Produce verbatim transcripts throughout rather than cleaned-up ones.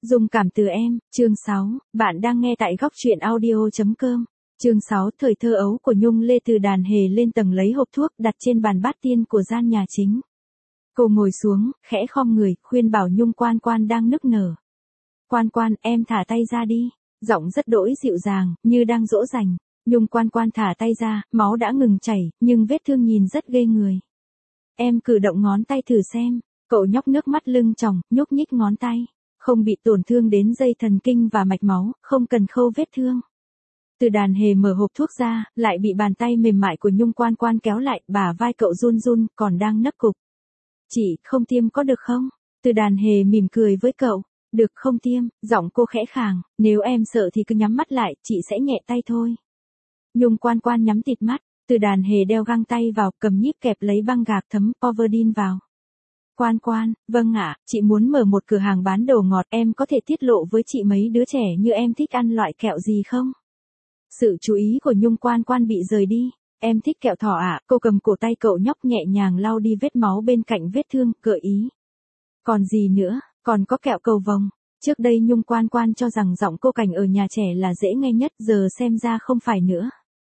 Dung cảm từ em, chương sáu, bạn đang nghe tại góc truyện audio chấm com. Chương sáu, thời thơ ấu của Nhung Lê. Từ đàn hề lên tầng lấy hộp thuốc đặt trên bàn bát tiên của gian nhà chính. Cô ngồi xuống, khẽ khom người, khuyên bảo Nhung Quan Quan đang nức nở. Quan Quan, em thả tay ra đi. Giọng rất đỗi dịu dàng, như đang dỗ dành. Nhung Quan Quan thả tay ra, máu đã ngừng chảy, nhưng vết thương nhìn rất ghê người. Em cử động ngón tay thử xem. Cậu nhóc nước mắt lưng tròng, nhúc nhích ngón tay. Không bị tổn thương đến dây thần kinh và mạch máu, không cần khâu vết thương. Từ đàn hề mở hộp thuốc ra, lại bị bàn tay mềm mại của Nhung Quan Quan kéo lại, bả vai cậu run run, còn đang nấc cục. Chị, không tiêm có được không? Từ đàn hề mỉm cười với cậu. Được không tiêm, giọng cô khẽ khàng, nếu em sợ thì cứ nhắm mắt lại, chị sẽ nhẹ tay thôi. Nhung Quan Quan nhắm tịt mắt, từ đàn hề đeo găng tay vào, cầm nhíp kẹp lấy băng gạc thấm Povidone vào. Quan Quan, vâng ạ, chị muốn mở một cửa hàng bán đồ ngọt, em có thể tiết lộ với chị mấy đứa trẻ như em thích ăn loại kẹo gì không? Sự chú ý của Nhung Quan Quan bị rời đi. Em thích kẹo thỏ ạ, cô cầm cổ tay cậu nhóc nhẹ nhàng lau đi vết máu bên cạnh vết thương, gợi ý. Còn gì nữa, còn có kẹo cầu vồng. Trước đây Nhung Quan Quan cho rằng giọng cô Cảnh ở nhà trẻ là dễ nghe nhất, giờ xem ra không phải nữa.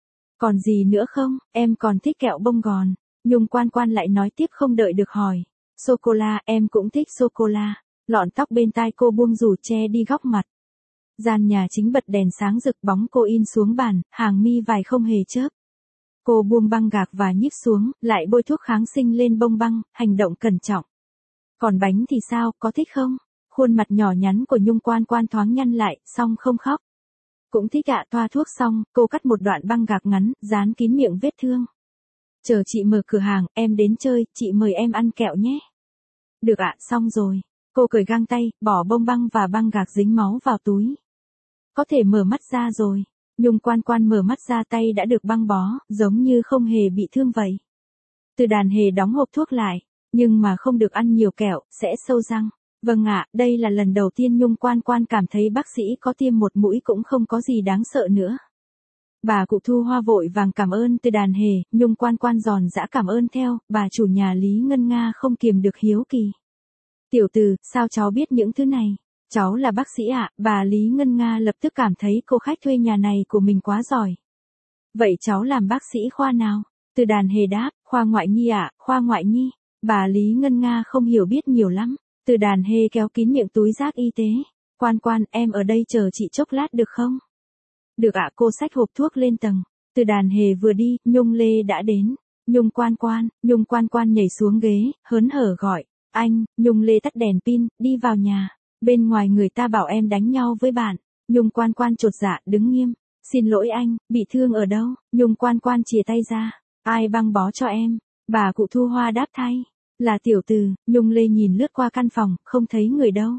Còn gì nữa không, em còn thích kẹo bông gòn. Nhung Quan Quan lại nói tiếp không đợi được hỏi. Sô-cô-la, em cũng thích sô-cô-la. Lọn tóc bên tai cô buông rủ che đi góc mặt. Gian nhà chính bật đèn sáng rực, bóng cô in xuống bàn, hàng mi vải không hề chớp. Cô buông băng gạc và nhíp xuống, lại bôi thuốc kháng sinh lên bông băng, hành động cẩn trọng. Còn bánh thì sao, có thích không? Khuôn mặt nhỏ nhắn của Nhung Quan Quan thoáng nhăn lại, xong không khóc. Cũng thích ạ. Thoa thuốc xong, cô cắt một đoạn băng gạc ngắn, dán kín miệng vết thương. Chờ chị mở cửa hàng, em đến chơi, chị mời em ăn kẹo nhé. Được ạ, xong rồi. Cô cởi găng tay, bỏ bông băng và băng gạc dính máu vào túi. Có thể mở mắt ra rồi. Nhung Quan Quan mở mắt ra, tay đã được băng bó, giống như không hề bị thương vậy. Từ đàn hề đóng hộp thuốc lại, nhưng mà không được ăn nhiều kẹo, sẽ sâu răng. Vâng ạ, đây là lần đầu tiên Nhung Quan Quan cảm thấy bác sĩ có tiêm một mũi cũng không có gì đáng sợ nữa. Bà cụ Thu Hoa vội vàng cảm ơn Từ đàn hề, Nhung Quan Quan giòn giã cảm ơn theo, bà chủ nhà Lý Ngân Nga không kiềm được hiếu kỳ. Tiểu Từ, sao cháu biết những thứ này? Cháu là bác sĩ ạ, bà Lý Ngân Nga lập tức cảm thấy cô khách thuê nhà này của mình quá giỏi. Vậy cháu làm bác sĩ khoa nào? Từ đàn hề đáp, khoa ngoại nhi ạ, khoa ngoại nhi. Bà Lý Ngân Nga không hiểu biết nhiều lắm. Từ đàn hề kéo kín miệng túi rác y tế. Quan Quan, em ở đây chờ chị chốc lát được không? Được ạ. Cô xách hộp thuốc lên tầng. Từ đàn hề vừa đi, Nhung Lê đã đến. Nhung Quan Quan, Nhung Quan Quan nhảy xuống ghế, hớn hở gọi. Anh, Nhung Lê tắt đèn pin, đi vào nhà. Bên ngoài người ta bảo em đánh nhau với bạn. Nhung Quan Quan chột dạ, đứng nghiêm. Xin lỗi anh, bị thương ở đâu? Nhung Quan Quan chìa tay ra. Ai băng bó cho em? Bà cụ Thu Hoa đáp thay. Là Tiểu Từ. Nhung Lê nhìn lướt qua căn phòng, không thấy người đâu.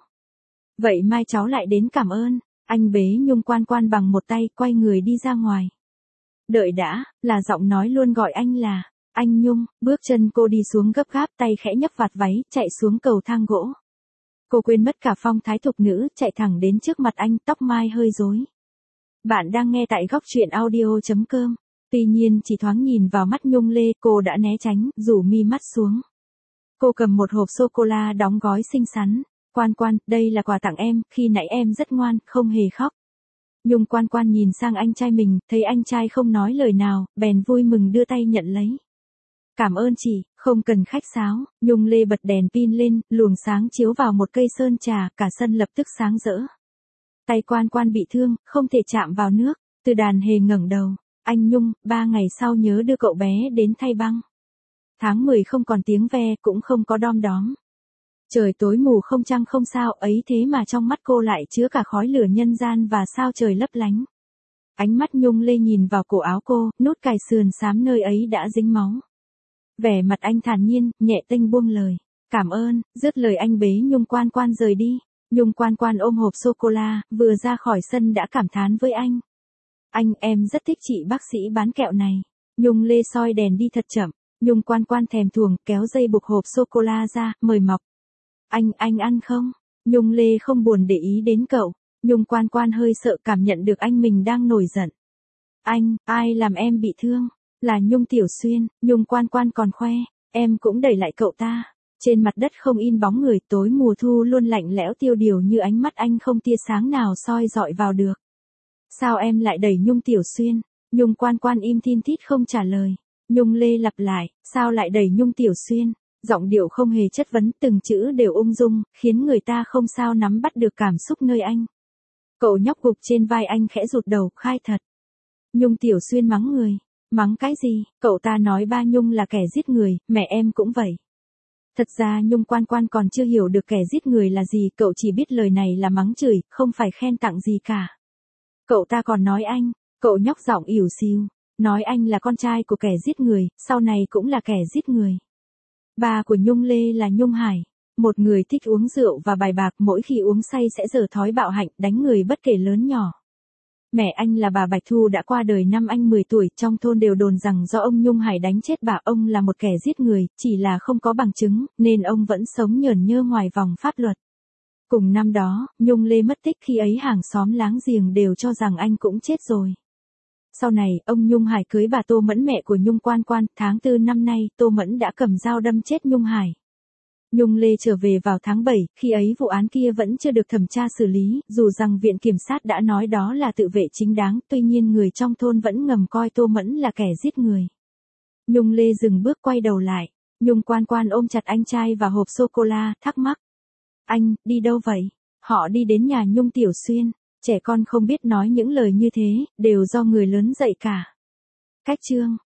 Vậy mai cháu lại đến cảm ơn. Anh bế Nhung Quan Quan bằng một tay, quay người đi ra ngoài. Đợi đã, là giọng nói luôn gọi anh là, anh Nhung. Bước chân cô đi xuống gấp gáp, tay khẽ nhấp vạt váy, chạy xuống cầu thang gỗ. Cô quên mất cả phong thái thục nữ, chạy thẳng đến trước mặt anh, tóc mai hơi rối. Bạn đang nghe tại góc truyện audio chấm com. Tuy nhiên chỉ thoáng nhìn vào mắt Nhung Lê, cô đã né tránh, rủ mi mắt xuống. Cô cầm một hộp sô-cô-la đóng gói xinh xắn. Quan Quan, đây là quà tặng em, khi nãy em rất ngoan, không hề khóc. Nhung Quan Quan nhìn sang anh trai mình, thấy anh trai không nói lời nào, bèn vui mừng đưa tay nhận lấy. Cảm ơn chị, không cần khách sáo. Nhung Lê bật đèn pin lên, luồng sáng chiếu vào một cây sơn trà, cả sân lập tức sáng rỡ. Tay Quan Quan bị thương, không thể chạm vào nước. Từ đàn hề ngẩng đầu. Anh Nhung, ba ngày sau nhớ đưa cậu bé đến thay băng. Tháng mười không còn tiếng ve, cũng không có đom đóm. Trời tối mù không trăng không sao, ấy thế mà trong mắt cô lại chứa cả khói lửa nhân gian và sao trời lấp lánh. Ánh mắt Nhung Lê nhìn vào cổ áo cô, nút cài sườn xám nơi ấy đã dính máu. Vẻ mặt anh thản nhiên, nhẹ tênh buông lời. Cảm ơn. Dứt lời anh bế Nhung Quan Quan rời đi. Nhung Quan Quan ôm hộp sô-cô-la, vừa ra khỏi sân đã cảm thán với anh. Anh, em rất thích chị bác sĩ bán kẹo này. Nhung Lê soi đèn đi thật chậm. Nhung Quan Quan thèm thuồng, kéo dây buộc hộp sô-cô-la ra, mời mọc. Anh, anh ăn không? Nhung Lê không buồn để ý đến cậu. Nhung Quan Quan hơi sợ cảm nhận được anh mình đang nổi giận. Anh, ai làm em bị thương? Là Nhung Tiểu Xuyên. Nhung Quan Quan còn khoe. Em cũng đẩy lại cậu ta. Trên mặt đất không in bóng người, tối mùa thu luôn lạnh lẽo tiêu điều như ánh mắt anh không tia sáng nào soi dọi vào được. Sao em lại đẩy Nhung Tiểu Xuyên? Nhung Quan Quan im thin thít không trả lời. Nhung Lê lặp lại, sao lại đẩy Nhung Tiểu Xuyên? Giọng điệu không hề chất vấn, từng chữ đều ung dung, khiến người ta không sao nắm bắt được cảm xúc nơi anh. Cậu nhóc gục trên vai anh khẽ rụt đầu, khai thật. Nhung Tiểu Xuyên mắng người. Mắng cái gì? Cậu ta nói ba Nhung là kẻ giết người, mẹ em cũng vậy. Thật ra Nhung Quan Quan còn chưa hiểu được kẻ giết người là gì, cậu chỉ biết lời này là mắng chửi, không phải khen tặng gì cả. Cậu ta còn nói anh, cậu nhóc giọng ỉu xìu, nói anh là con trai của kẻ giết người, sau này cũng là kẻ giết người. Ba của Nhung Lê là Nhung Hải, một người thích uống rượu và bài bạc, mỗi khi uống say sẽ giở thói bạo hạnh, đánh người bất kể lớn nhỏ. Mẹ anh là bà Bạch Thu đã qua đời năm anh mười tuổi, trong thôn đều đồn rằng do ông Nhung Hải đánh chết bà, ông là một kẻ giết người, chỉ là không có bằng chứng, nên ông vẫn sống nhởn nhơ ngoài vòng pháp luật. Cùng năm đó, Nhung Lê mất tích, khi ấy hàng xóm láng giềng đều cho rằng anh cũng chết rồi. Sau này, ông Nhung Hải cưới bà Tô Mẫn, mẹ của Nhung Quan Quan, tháng tư năm nay, Tô Mẫn đã cầm dao đâm chết Nhung Hải. Nhung Lê trở về vào tháng bảy, khi ấy vụ án kia vẫn chưa được thẩm tra xử lý, dù rằng viện kiểm sát đã nói đó là tự vệ chính đáng, tuy nhiên người trong thôn vẫn ngầm coi Tô Mẫn là kẻ giết người. Nhung Lê dừng bước quay đầu lại, Nhung Quan Quan ôm chặt anh trai và hộp sô-cô-la, thắc mắc. Anh, đi đâu vậy? Họ đi đến nhà Nhung Tiểu Xuyên, trẻ con không biết nói những lời như thế, đều do người lớn dạy cả. Cách chương